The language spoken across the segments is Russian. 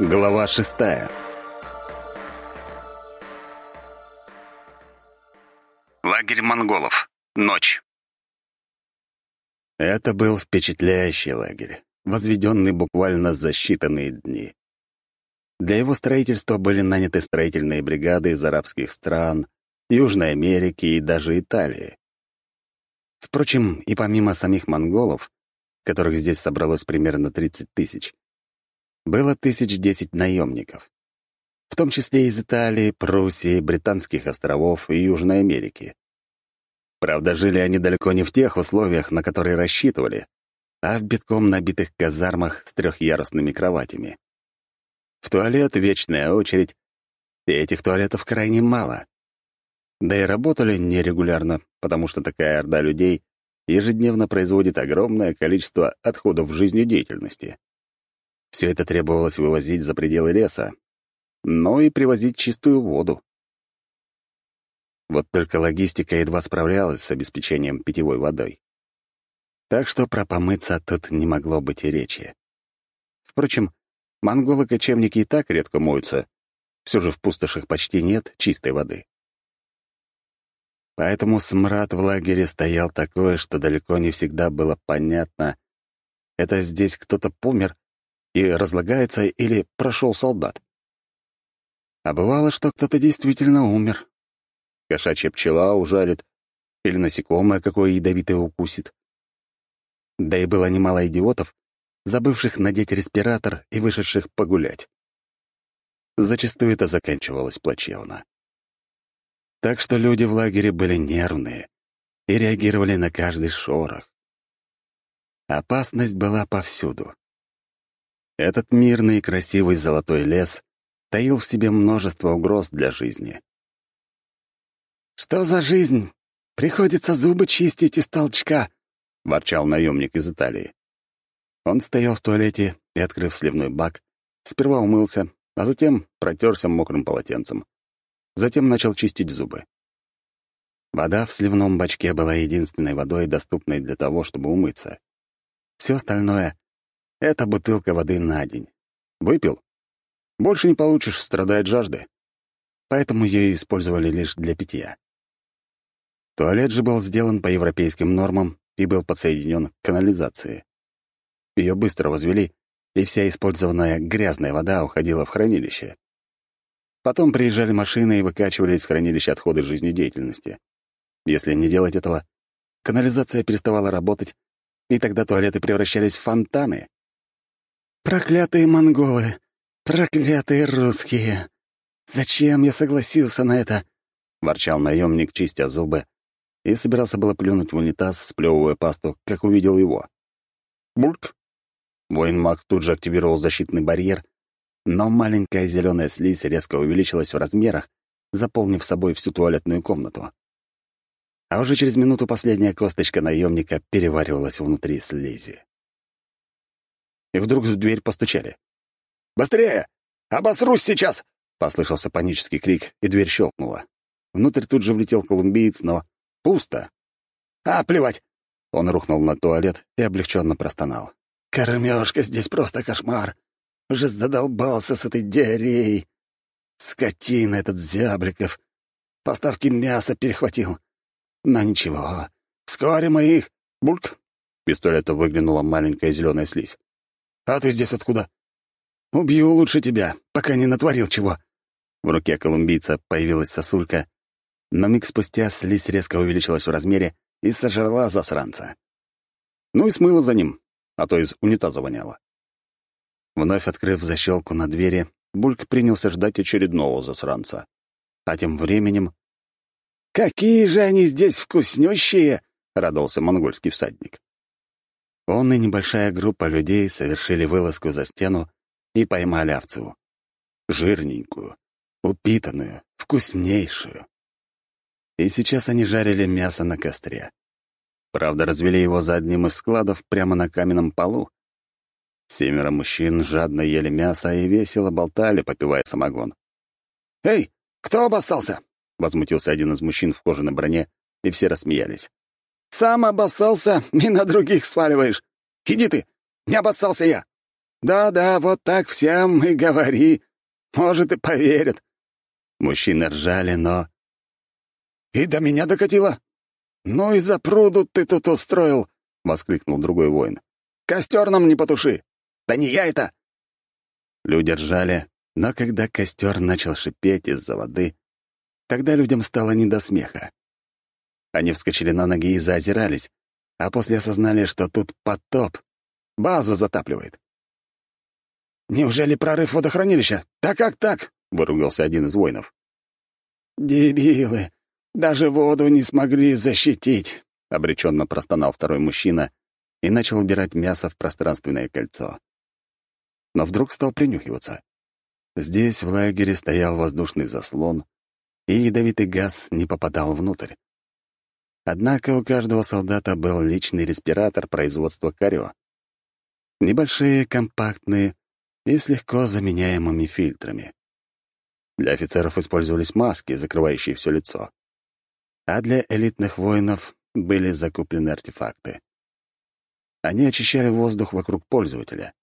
Глава 6. Лагерь монголов. Ночь. Это был впечатляющий лагерь, возведенный буквально за считанные дни. Для его строительства были наняты строительные бригады из арабских стран, Южной Америки и даже Италии. Впрочем, и помимо самих монголов, которых здесь собралось примерно 30 тысяч, было 1010 наемников, в том числе из Италии, Пруссии, Британских островов и Южной Америки. Правда, жили они далеко не в тех условиях, на которые рассчитывали, а в битком набитых казармах с трехъярусными кроватями. В туалет вечная очередь, и этих туалетов крайне мало. Да и работали нерегулярно, потому что такая орда людей ежедневно производит огромное количество отходов жизнедеятельности. Все это требовалось вывозить за пределы леса, но и привозить чистую воду. Вот только логистика едва справлялась с обеспечением питьевой водой. Так что про помыться тут не могло быть и речи. Впрочем, монголы-кочевники и так редко моются, все же в пустошах почти нет чистой воды. Поэтому смрад в лагере стоял такой, что далеко не всегда было понятно, это здесь кто-то помер и разлагается или прошел солдат. А бывало, что кто-то действительно умер. Кошачья пчела ужалит или насекомое какое ядовитое укусит. Да и было немало идиотов, забывших надеть респиратор и вышедших погулять. Зачастую это заканчивалось плачевно. Так что люди в лагере были нервные и реагировали на каждый шорох. Опасность была повсюду. Этот мирный и красивый золотой лес таил в себе множество угроз для жизни. «Что за жизнь? Приходится зубы чистить из толчка», — ворчал наемник из Италии. Он стоял в туалете и, открыв сливной бак, сперва умылся, а затем протерся мокрым полотенцем. Затем начал чистить зубы. Вода в сливном бачке была единственной водой, доступной для того, чтобы умыться. Все остальное — это бутылка воды на день. Выпил? Больше не получишь, страдает жажды. Поэтому ее использовали лишь для питья. Туалет же был сделан по европейским нормам и был подсоединен к канализации. Ее быстро возвели, и вся использованная грязная вода уходила в хранилище. Потом приезжали машины и выкачивали из хранилища отходы жизнедеятельности. Если не делать этого, канализация переставала работать, и тогда туалеты превращались в фонтаны. «Проклятые монголы! Проклятые русские! Зачем я согласился на это?» — ворчал наемник, чистя зубы, и собирался было плюнуть в унитаз, сплевывая пасту, как увидел его. Бульк! Воин-маг тут же активировал защитный барьер, но маленькая зеленая слизь резко увеличилась в размерах, заполнив собой всю туалетную комнату. А уже через минуту последняя косточка наемника переваривалась внутри слизи. И вдруг в дверь постучали. «Быстрее! Обосрусь сейчас!» — послышался панический крик, и дверь щелкнула. Внутрь тут же влетел колумбиец, но пусто. «А, плевать!» Он рухнул на туалет и облегченно простонал. «Кормежка здесь просто кошмар! Уже задолбался с этой диареей! Скотина этот Зябликов! Поставки мяса перехватил! Но ничего, вскоре мы их...» Бульк! Из пистолета выглянула маленькая зеленая слизь. «А ты здесь откуда?» «Убью лучше тебя, пока не натворил чего». В руке колумбийца появилась сосулька, но миг спустя слизь резко увеличилась в размере и сожрала засранца. Ну и смыла за ним, а то из унитаза воняло. Вновь открыв защелку на двери, Бульк принялся ждать очередного засранца. А тем временем... «Какие же они здесь вкуснющие!» — радовался монгольский всадник. Он и небольшая группа людей совершили вылазку за стену и поймали овцу. Жирненькую, упитанную, вкуснейшую. И сейчас они жарили мясо на костре. Правда, развели его за одним из складов прямо на каменном полу. 7 мужчин жадно ели мясо и весело болтали, попивая самогон. «Эй, кто обоссался?» — возмутился один из мужчин в кожаной броне, и все рассмеялись. «Сам обоссался и на других сваливаешь. Иди ты, не обоссался я!» Да-да, вот так всем и говори. Может, и поверят». Мужчины ржали, но... «И до меня докатило. Ну и запруду ты тут устроил», — воскликнул другой воин. «Костер нам не потуши. Да не я это». Люди ржали, но когда костер начал шипеть из-за воды, тогда людям стало не до смеха. Они вскочили на ноги и заозирались, а после осознали, что тут потоп. Базу затапливает. «Неужели прорыв водохранилища? Да как так?» — выругался один из воинов. «Дебилы! Даже воду не смогли защитить!» — обреченно простонал второй мужчина и начал убирать мясо в пространственное кольцо. Но вдруг стал принюхиваться. Здесь в лагере стоял воздушный заслон, и ядовитый газ не попадал внутрь. Однако у каждого солдата был личный респиратор производства Карё. Небольшие, компактные и с легко заменяемыми фильтрами. Для офицеров использовались маски, закрывающие все лицо. А для элитных воинов были закуплены артефакты. Они очищали воздух вокруг пользователя.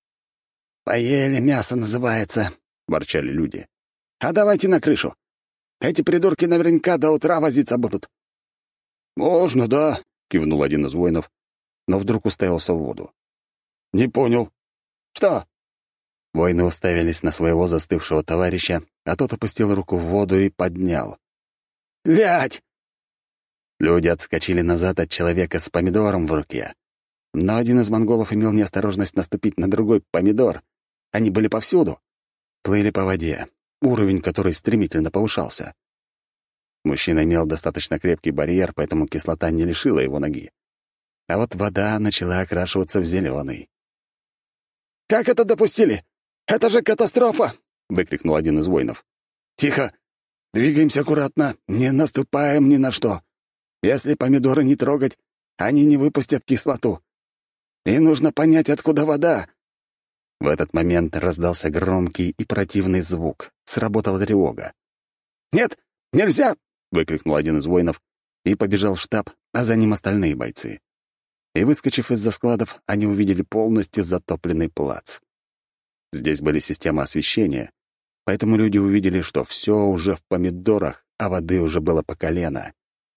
«Поели мясо, называется», — ворчали люди. «А давайте на крышу. Эти придурки наверняка до утра возиться будут». «Можно, да», — кивнул один из воинов, но вдруг уставился в воду. «Не понял». «Что?» Воины уставились на своего застывшего товарища, а тот опустил руку в воду и поднял. «Лядь!» Люди отскочили назад от человека с помидором в руке. Но один из монголов имел неосторожность наступить на другой помидор. Они были повсюду. Плыли по воде, уровень которой стремительно повышался. Мужчина имел достаточно крепкий барьер, поэтому кислота не лишила его ноги. А вот вода начала окрашиваться в зеленый. «Как это допустили? Это же катастрофа!» — выкрикнул один из воинов. «Тихо! Двигаемся аккуратно, не наступаем ни на что. Если помидоры не трогать, они не выпустят кислоту. И нужно понять, откуда вода». В этот момент раздался громкий и противный звук. Сработала тревога. «Нет, нельзя!» — выкрикнул один из воинов и побежал в штаб, а за ним остальные бойцы. И, выскочив из-за складов, они увидели полностью затопленный плац. Здесь были системы освещения, поэтому люди увидели, что все уже в помидорах, а воды уже было по колено.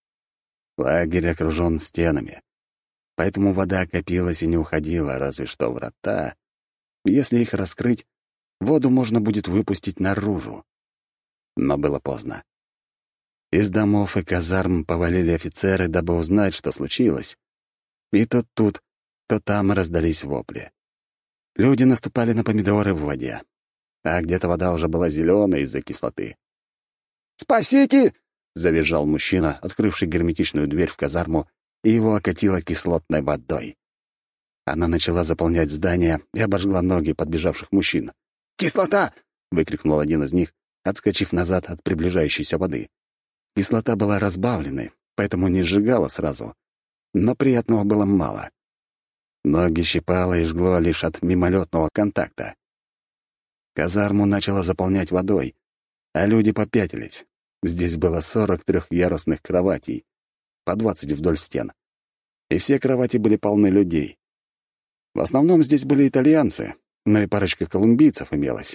Лагерь окружен стенами, поэтому вода копилась и не уходила, разве что врата. Если их раскрыть, воду можно будет выпустить наружу. Но было поздно. Из домов и казарм повалили офицеры, дабы узнать, что случилось. И то тут, то там раздались вопли. Люди наступали на помидоры в воде, а где-то вода уже была зеленой из-за кислоты. «Спасите!» — завизжал мужчина, открывший герметичную дверь в казарму, и его окатило кислотной водой. Она начала заполнять здание и обожгла ноги подбежавших мужчин. «Кислота!» — выкрикнул один из них, отскочив назад от приближающейся воды. Кислота была разбавленной, поэтому не сжигала сразу, но приятного было мало. Ноги щипало и жгло лишь от мимолетного контакта. Казарму начало заполнять водой, а люди попятились. Здесь было 40 трехъярусных кроватей, по 20 вдоль стен. И все кровати были полны людей. В основном здесь были итальянцы, но и парочка колумбийцев имелась.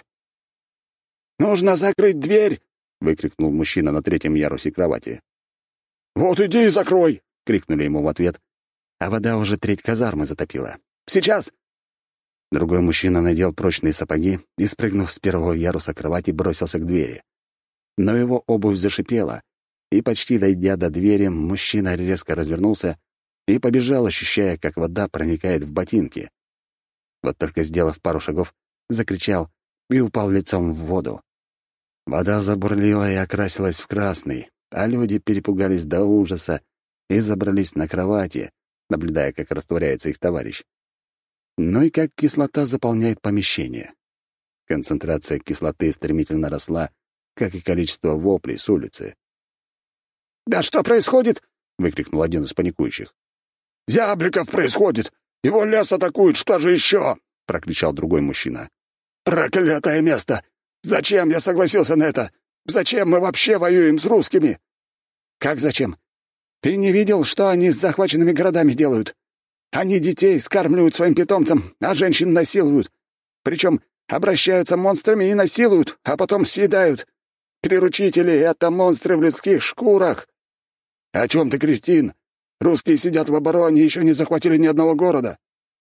«Нужно закрыть дверь!» — выкрикнул мужчина на 3-м ярусе кровати. «Вот иди и закрой!» — крикнули ему в ответ, а вода уже треть казармы затопила. «Сейчас!» Другой мужчина надел прочные сапоги и, спрыгнув с 1-го яруса кровати, бросился к двери. Но его обувь зашипела, и, почти дойдя до двери, мужчина резко развернулся и побежал, ощущая, как вода проникает в ботинки. Вот только сделав пару шагов, закричал и упал лицом в воду. Вода забурлила и окрасилась в красный, а люди перепугались до ужаса и забрались на кровати, наблюдая, как растворяется их товарищ. Ну и как кислота заполняет помещение. Концентрация кислоты стремительно росла, как и количество воплей с улицы. «Да что происходит?» — выкрикнул один из паникующих. «Зябликов происходит! Его лес атакует, что же еще?» — прокричал другой мужчина. «Проклятое место! Зачем я согласился на это? Зачем мы вообще воюем с русскими?» «Как зачем? Ты не видел, что они с захваченными городами делают? Они детей скармливают своим питомцам, а женщин насилуют. Причем обращаются монстрами и насилуют, а потом съедают. Приручители — это монстры в людских шкурах. О чем ты, Кристин? Русские сидят в обороне и еще не захватили ни одного города.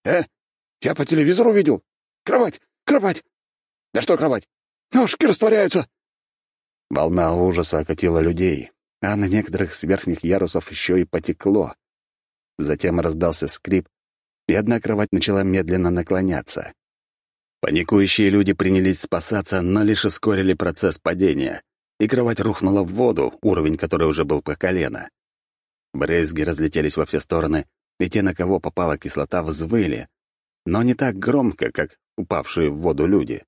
Я по телевизору видел. Кровать! Кровать! Да что кровать? Ножки растворяются!» Волна ужаса окатила людей, а на некоторых с верхних ярусов еще и потекло. Затем раздался скрип, и одна кровать начала медленно наклоняться. Паникующие люди принялись спасаться, но лишь ускорили процесс падения, и кровать рухнула в воду, уровень которой уже был по колено. Брызги разлетелись во все стороны, и те, на кого попала кислота, взвыли, но не так громко, как упавшие в воду люди.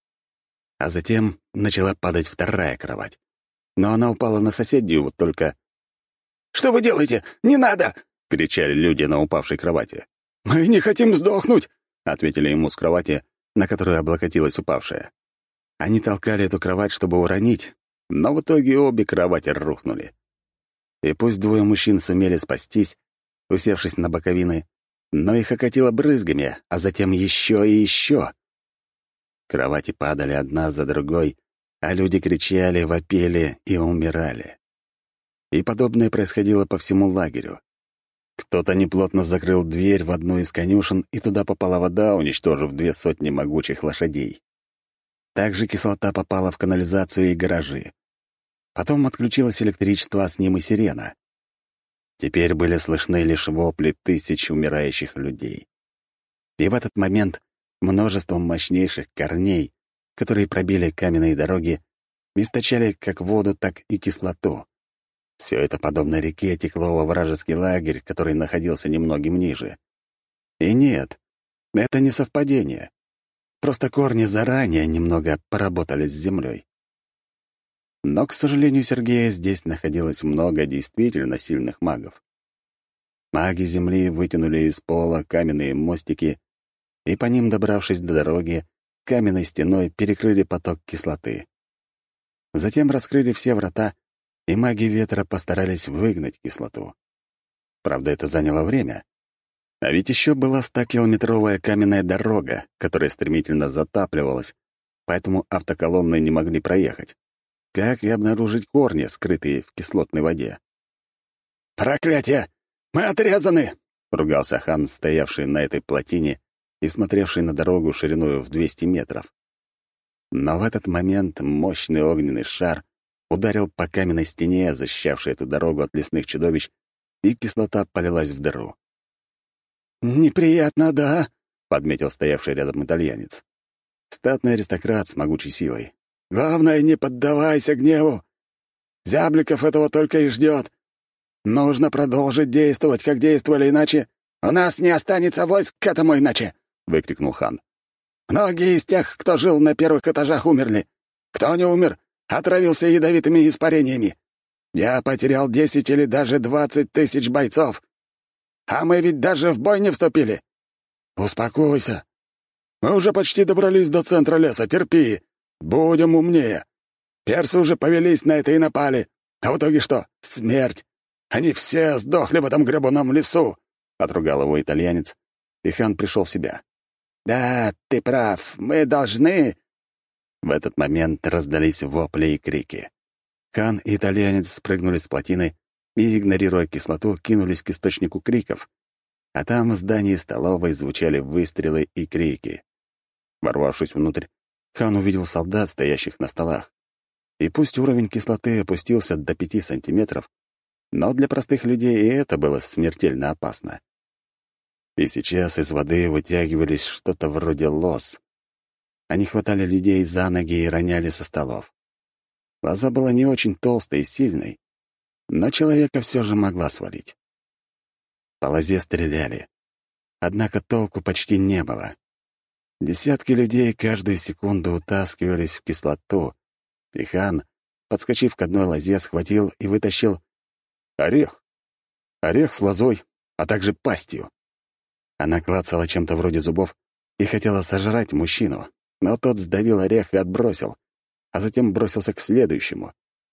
А затем начала падать вторая кровать. Но она упала на соседнюю, вот только... «Что вы делаете? Не надо!» — кричали люди на упавшей кровати. «Мы не хотим сдохнуть!» — ответили ему с кровати, на которую облокотилась упавшая. Они толкали эту кровать, чтобы уронить, но в итоге обе кровати рухнули. И пусть двое мужчин сумели спастись, усевшись на боковины, но их окатило брызгами, а затем еще и еще. Кровати падали одна за другой, а люди кричали, вопили и умирали. И подобное происходило по всему лагерю. Кто-то неплотно закрыл дверь в одну из конюшен, и туда попала вода, уничтожив 200 могучих лошадей. Также кислота попала в канализацию и гаражи. Потом отключилось электричество, а с ним и сирена. Теперь были слышны лишь вопли тысяч умирающих людей. И в этот момент множеством мощнейших корней, которые пробили каменные дороги, источали как воду, так и кислоту. Все это, подобно реке, текло во вражеский лагерь, который находился немногим ниже. И нет, это не совпадение. Просто корни заранее немного поработали с землей. Но, к сожалению, Сергея, здесь находилось много действительно сильных магов. Маги земли вытянули из пола каменные мостики, и по ним, добравшись до дороги, каменной стеной перекрыли поток кислоты. Затем раскрыли все врата, и маги ветра постарались выгнать кислоту. Правда, это заняло время. А ведь еще была 100-километровая каменная дорога, которая стремительно затапливалась, поэтому автоколонны не могли проехать. Как и обнаружить корни, скрытые в кислотной воде? «Проклятие! Мы отрезаны!» — ругался хан, стоявший на этой плотине и смотревший на дорогу шириной в 200 метров. Но в этот момент мощный огненный шар ударил по каменной стене, защищавшей эту дорогу от лесных чудовищ, и кислота полилась в дыру. «Неприятно, да?» — подметил стоявший рядом итальянец. Статный аристократ с могучей силой. «Главное, не поддавайся гневу. Зябликов этого только и ждет. Нужно продолжить действовать, как действовали, иначе у нас не останется войск к этому иначе!» — выкрикнул хан. «Многие из тех, кто жил на первых этажах, умерли. Кто не умер, отравился ядовитыми испарениями. Я потерял 10 или даже 20 тысяч бойцов. А мы ведь даже в бой не вступили. Успокойся. Мы уже почти добрались до центра леса, терпи. Будем умнее. Персы уже повелись на это и напали. А в итоге что? Смерть. Они все сдохли в этом гребаном лесу!» — отругал его итальянец, и хан пришел в себя. «Да, ты прав, мы должны...» В этот момент раздались вопли и крики. Хан и итальянец спрыгнули с плотины и, игнорируя кислоту, кинулись к источнику криков. А там в здании столовой звучали выстрелы и крики. Ворвавшись внутрь, хан увидел солдат, стоящих на столах. И пусть уровень кислоты опустился до 5 сантиметров, но для простых людей и это было смертельно опасно. И сейчас из воды вытягивались что-то вроде лоз. Они хватали людей за ноги и роняли со столов. Лоза была не очень толстой и сильной, но человека все же могла свалить. По лозе стреляли. Однако толку почти не было. Десятки людей каждую секунду утаскивались в кислоту, и хан, подскочив к одной лозе, схватил и вытащил орех. Орех с лозой, а также пастью. Она клацала чем-то вроде зубов и хотела сожрать мужчину, но тот сдавил орех и отбросил, а затем бросился к следующему.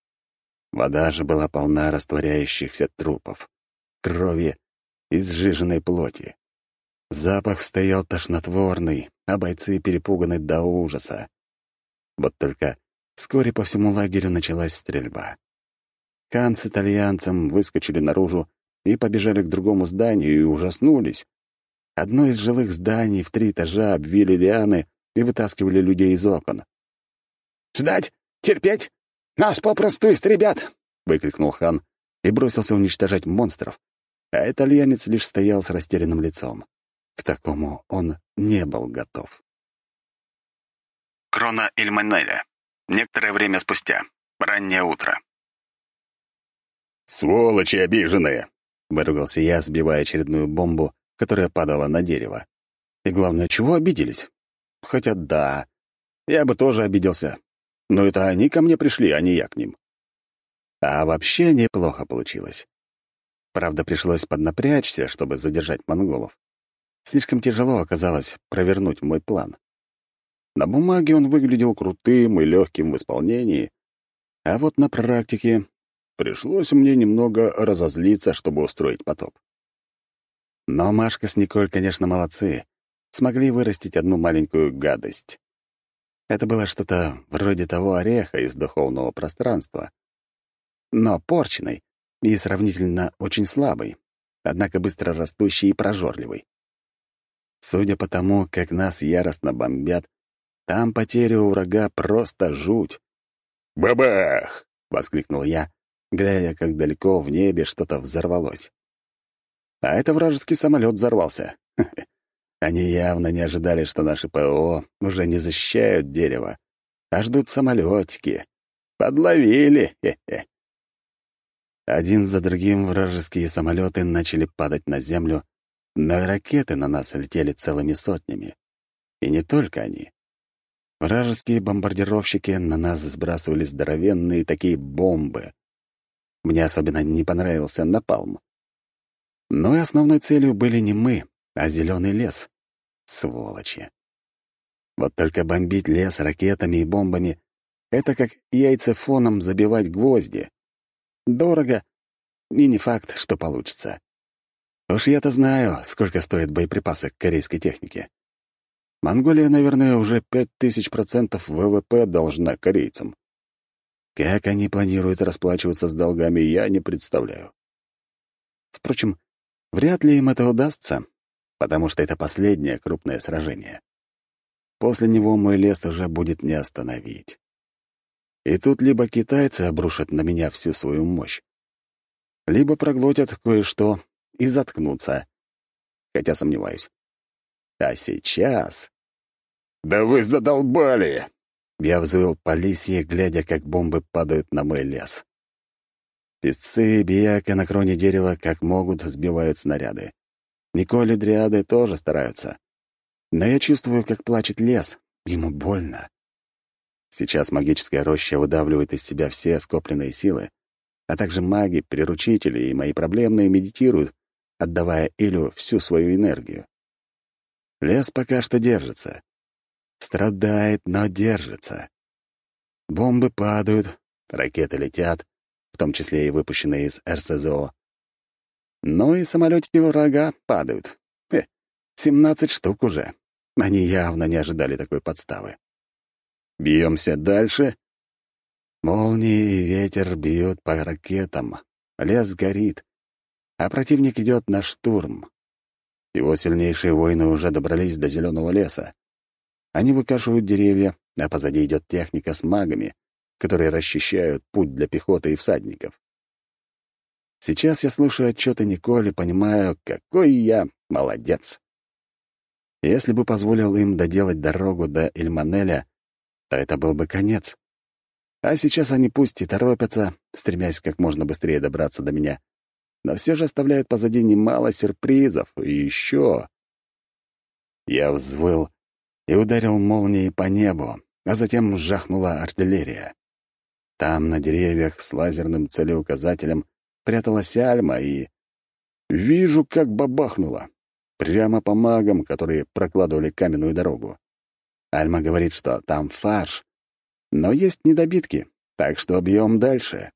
Вода же была полна растворяющихся трупов, крови и сжиженной плоти. Запах стоял тошнотворный, а бойцы перепуганы до ужаса. Вот только вскоре по всему лагерю началась стрельба. Хан с итальянцем выскочили наружу и побежали к другому зданию и ужаснулись. Одно из жилых зданий в 3 этажа обвили лианы и вытаскивали людей из окон. «Ждать! Терпеть! Нас попросту истребят!» — выкрикнул хан и бросился уничтожать монстров, а итальянец лишь стоял с растерянным лицом. К такому он не был готов. Крона Ильманеля. Некоторое время спустя. Раннее утро. «Сволочи обиженные!» — выругался я, сбивая очередную бомбу, которая падала на дерево. И главное, чего обиделись? Хотя да, я бы тоже обиделся. Но это они ко мне пришли, а не я к ним. А вообще неплохо получилось. Правда, пришлось поднапрячься, чтобы задержать монголов. Слишком тяжело оказалось провернуть мой план. На бумаге он выглядел крутым и легким в исполнении, а вот на практике пришлось мне немного разозлиться, чтобы устроить потоп. Но Машка с Николь, конечно, молодцы. Смогли вырастить одну маленькую гадость. Это было что-то вроде того ореха из духовного пространства. Но порченный и сравнительно очень слабый, однако быстро растущий и прожорливый. Судя по тому, как нас яростно бомбят, там потери у врага просто жуть. «Бабах!» — воскликнул я, глядя, как далеко в небе что-то взорвалось. А это вражеский самолет взорвался. Они явно не ожидали, что наши ПО уже не защищают дерево, а ждут самолетики. Подловили! Хе-хе. Один за другим вражеские самолеты начали падать на землю, но и ракеты на нас летели целыми сотнями. И не только они. Вражеские бомбардировщики на нас сбрасывали здоровенные такие бомбы. Мне особенно не понравился напалм. Но и основной целью были не мы, а зеленый лес. Сволочи. Вот только бомбить лес ракетами и бомбами — это как яйцефоном забивать гвозди. Дорого, и не факт, что получится. Уж я-то знаю, сколько стоят боеприпасы к корейской технике. Монголия, наверное, уже 5000% ВВП должна корейцам. Как они планируют расплачиваться с долгами, я не представляю. Впрочем, вряд ли им это удастся, потому что это последнее крупное сражение. После него мой лес уже будет не остановить. И тут либо китайцы обрушат на меня всю свою мощь, либо проглотят кое-что и заткнутся. Хотя сомневаюсь. А сейчас... «Да вы задолбали!» Я взвыл по лисье, глядя, как бомбы падают на мой лес. Песцы и бияка на кроне дерева как могут сбивают снаряды. Николь и дриады тоже стараются. Но я чувствую, как плачет лес. Ему больно. Сейчас магическая роща выдавливает из себя все скопленные силы, а также маги, приручители и мои проблемные медитируют, отдавая Илю всю свою энергию. Лес пока что держится. Страдает, но держится. Бомбы падают, ракеты летят, в том числе и выпущенные из РСЗО. Ну и самолетики врага падают. 17 штук уже. Они явно не ожидали такой подставы. Бьемся дальше. Молнии и ветер бьют по ракетам. Лес горит, а противник идет на штурм. Его сильнейшие воины уже добрались до зеленого леса. Они выкашивают деревья, а позади идет техника с магами, которые расчищают путь для пехоты и всадников. Сейчас я слушаю отчеты Николь и понимаю, какой я молодец. Если бы позволил им доделать дорогу до Ильманеля, то это был бы конец. А сейчас они пусть и торопятся, стремясь как можно быстрее добраться до меня, но все же оставляют позади немало сюрпризов. И еще... Я взвыл и ударил молнией по небу, а затем жахнула артиллерия. Там на деревьях с лазерным целеуказателем пряталась Альма, и... Вижу, как бабахнуло. Прямо по магам, которые прокладывали каменную дорогу. Альма говорит, что там фарш, но есть недобитки, так что бьем дальше.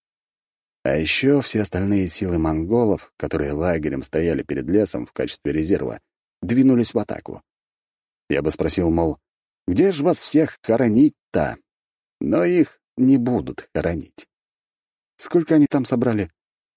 А еще все остальные силы монголов, которые лагерем стояли перед лесом в качестве резерва, двинулись в атаку. Я бы спросил, мол, где ж вас всех хоронить-то? Но их не будут хоронить. Сколько они там собрали?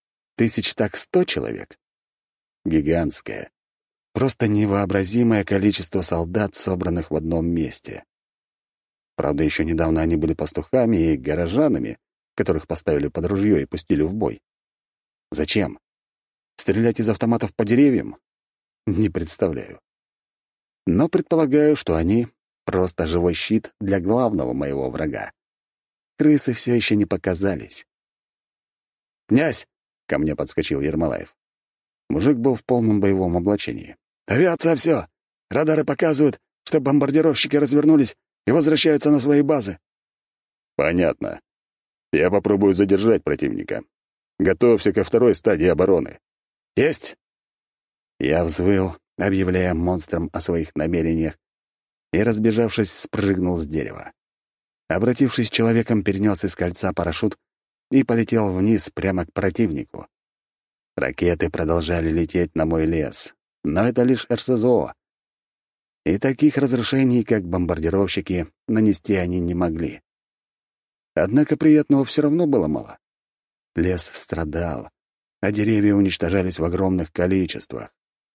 100 человек? Гигантское, просто невообразимое количество солдат, собранных в одном месте. Правда, еще недавно они были пастухами и горожанами, которых поставили под ружье и пустили в бой. Зачем? Стрелять из автоматов по деревьям? Не представляю. Но предполагаю, что они — просто живой щит для главного моего врага. Крысы все еще не показались. «Князь!» — ко мне подскочил Ермолаев. Мужик был в полном боевом облачении. «Авиация, все! Радары показывают, что бомбардировщики развернулись и возвращаются на свои базы». «Понятно. Я попробую задержать противника. Готовься ко второй стадии обороны». «Есть!» Я взвыл, объявляя монстрам о своих намерениях, и, разбежавшись, спрыгнул с дерева. Обратившись человеком, перенес из кольца парашют и полетел вниз прямо к противнику. Ракеты продолжали лететь на мой лес, но это лишь РСЗО. И таких разрушений, как бомбардировщики, нанести они не могли. Однако приятного все равно было мало. Лес страдал, а деревья уничтожались в огромных количествах.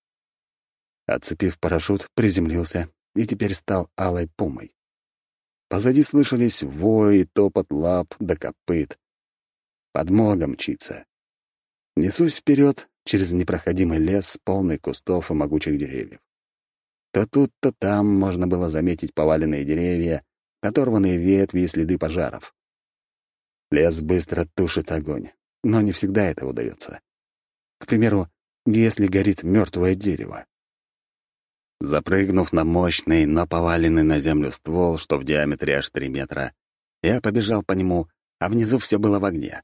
Отцепив парашют, приземлился и теперь стал алой пумой. Позади слышались вой и топот лап да копыт. Подмога мчится. Несусь вперед через непроходимый лес, полный кустов и могучих деревьев. То тут, то там можно было заметить поваленные деревья, оторванные ветви и следы пожаров. Лес быстро тушит огонь, но не всегда это удается. К примеру, если горит мертвое дерево. Запрыгнув на мощный, но поваленный на землю ствол, что в диаметре аж 3 метра, я побежал по нему, а внизу все было в огне.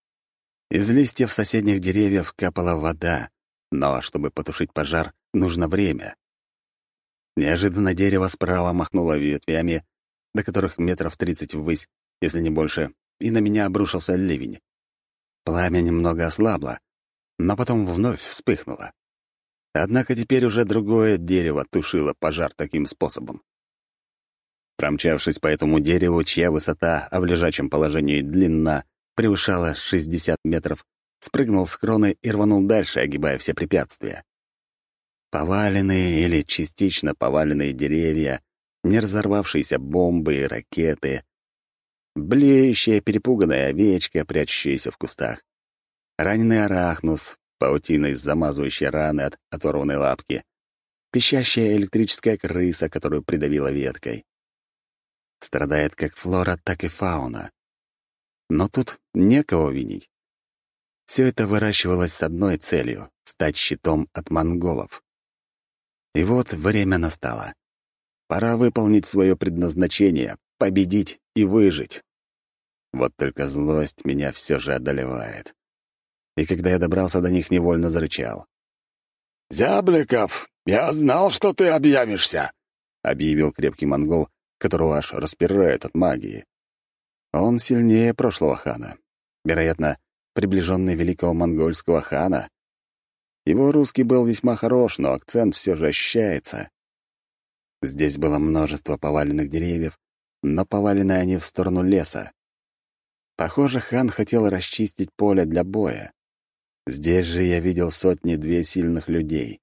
Из листьев соседних деревьев капала вода, но чтобы потушить пожар, нужно время. Неожиданно дерево справа махнуло ветвями, до которых 30 метров ввысь, если не больше, и на меня обрушился ливень. Пламя немного ослабло, но потом вновь вспыхнуло. Однако теперь уже другое дерево тушило пожар таким способом. Промчавшись по этому дереву, чья высота, а в лежачем положении длина, превышала 60 метров, спрыгнул с кроны и рванул дальше, огибая все препятствия. Поваленные или частично поваленные деревья, не разорвавшиеся бомбы и ракеты, блеющая перепуганная овечка, прячущаяся в кустах, раненый арахнус, паутиной замазывающей раны от оторванной лапки, пищащая электрическая крыса, которую придавила веткой. Страдает как флора, так и фауна. Но тут некого винить. Все это выращивалось с одной целью — стать щитом от монголов. И вот время настало. Пора выполнить свое предназначение, победить и выжить. Вот только злость меня все же одолевает. И когда я добрался до них, невольно зарычал. «Зябликов, я знал, что ты объявишься!» — объявил крепкий монгол, которого аж распирает от магии. Он сильнее прошлого хана. Вероятно, приближенный великого монгольского хана. Его русский был весьма хорош, но акцент все же ощущается. Здесь было множество поваленных деревьев, но повалены они в сторону леса. Похоже, хан хотел расчистить поле для боя. Здесь же я видел 100-2 сильных людей.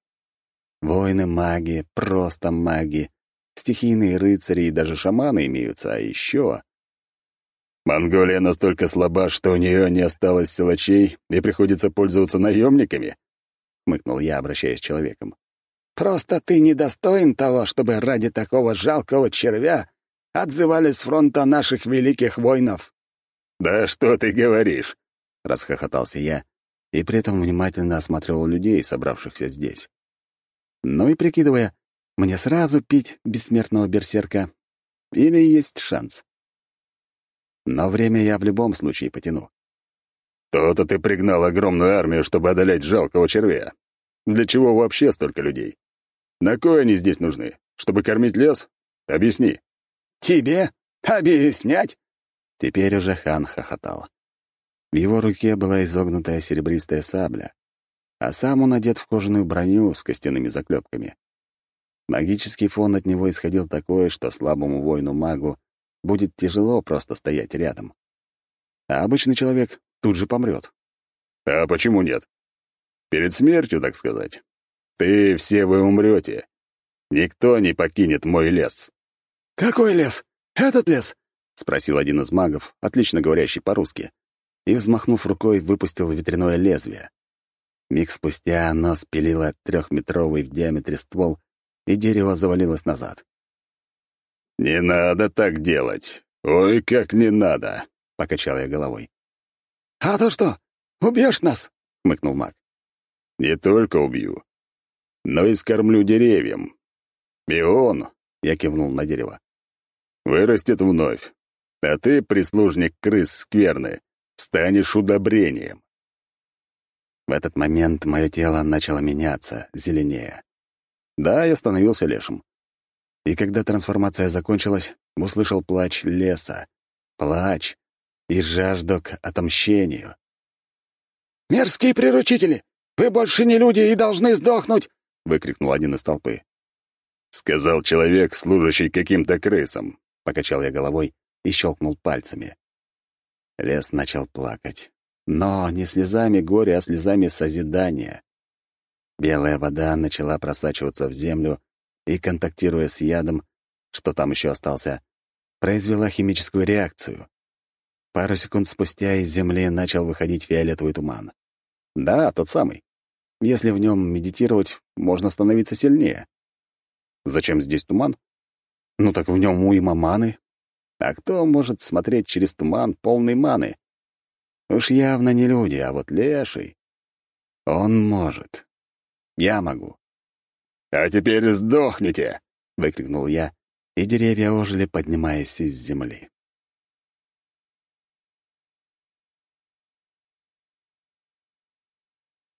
Воины-маги, просто маги, стихийные рыцари и даже шаманы имеются, а еще... «Монголия настолько слаба, что у нее не осталось силачей и приходится пользоваться наемниками?» — хмыкнул я, обращаясь к человеком. «Просто ты недостоин того, чтобы ради такого жалкого червя отзывали с фронта наших великих воинов». «Да что ты говоришь?» — расхохотался я и при этом внимательно осматривал людей, собравшихся здесь. Ну и прикидывая, мне сразу пить бессмертного берсерка или есть шанс. Но время я в любом случае потяну. То-то ты пригнал огромную армию, чтобы одолеть жалкого червя. Для чего вообще столько людей? На кой они здесь нужны? Чтобы кормить лес? Объясни. «Тебе? Объяснять?» Теперь уже хан хохотал. В его руке была изогнутая серебристая сабля, а сам он одет в кожаную броню с костяными заклепками. Магический фон от него исходил такой, что слабому воину-магу будет тяжело просто стоять рядом. А обычный человек тут же помрет. А почему нет? Перед смертью, так сказать. Все вы умрете. Никто не покинет мой лес. «Какой лес? Этот лес?» — спросил один из магов, отлично говорящий по-русски, и, взмахнув рукой, выпустил ветряное лезвие. Миг спустя оно спилило 3-метровый в диаметре ствол, и дерево завалилось назад. «Не надо так делать! Ой, как не надо!» — покачал я головой. «А то что, убьешь нас?» — хмыкнул маг. «Не только убью, но и скормлю деревьям. И он, — я кивнул на дерево, — вырастет вновь, а ты, прислужник крыс скверны, станешь удобрением». В этот момент мое тело начало меняться, зеленее. Да, я становился лешим. И когда трансформация закончилась, услышал плач леса. Плач и жажду к отомщению. «Мерзкие приручители! Вы больше не люди и должны сдохнуть!» — выкрикнул один из толпы. «Сказал человек, служащий каким-то крысам», — покачал я головой и щелкнул пальцами. Лес начал плакать. Но не слезами горя, а слезами созидания. Белая вода начала просачиваться в землю и, контактируя с ядом, что там еще остался, произвела химическую реакцию. Пару секунд спустя из земли начал выходить фиолетовый туман. Да, тот самый. Если в нем медитировать, можно становиться сильнее. Зачем здесь туман? Ну так в нем уйма маны. А кто может смотреть через туман, полный маны? Уж явно не люди, а вот леший. Он может. Я могу. «А теперь сдохните!» — выкрикнул я, и деревья ожили, поднимаясь из земли.